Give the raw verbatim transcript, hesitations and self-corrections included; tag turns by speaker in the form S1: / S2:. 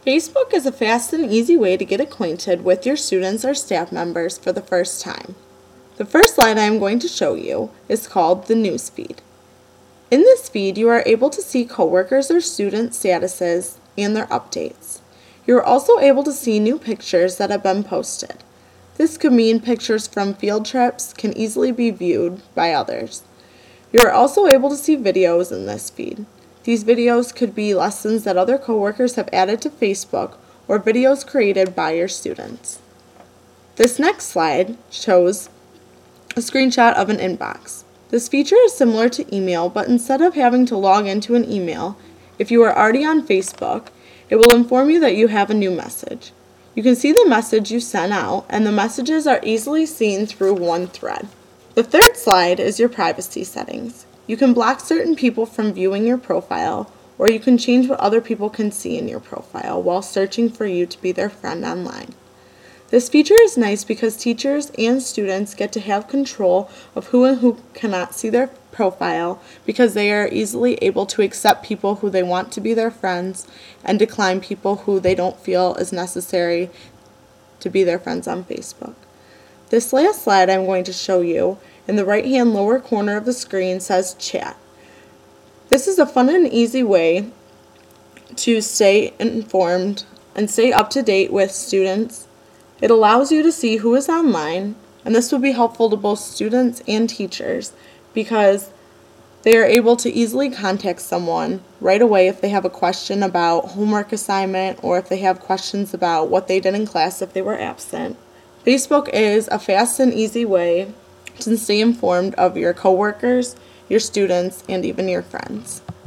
S1: Facebook is a fast and easy way to get acquainted with your students or staff members for the first time. The first slide I am going to show you is called the News Feed. In this feed, you are able to see coworkers or student statuses and their updates. You are also able to see new pictures that have been posted. This could mean pictures from field trips can easily be viewed by others. You are also able to see videos in this feed. These videos could be lessons that other coworkers have added to Facebook or videos created by your students. This next slide shows a screenshot of an inbox. This feature is similar to email, but instead of having to log into an email, if you are already on Facebook, it will inform you that you have a new message. You can see the message you sent out, and the messages are easily seen through one thread. The third slide is your privacy settings. You can block certain people from viewing your profile, or you can change what other people can see in your profile while searching for you to be their friend online. This feature is nice because teachers and students get to have control of who and who cannot see their profile because they are easily able to accept people who they want to be their friends and decline people who they don't feel is necessary to be their friends on Facebook. This last slide I'm going to show you in the right-hand lower corner of the screen says Chat. This is a fun and easy way to stay informed and stay up to date with students. It allows you to see who is online, and this will be helpful to both students and teachers because they are able to easily contact someone right away if they have a question about homework assignment or if they have questions about what they did in class if they were absent. Facebook is a fast and easy way to stay informed of your coworkers, your students, and even your friends.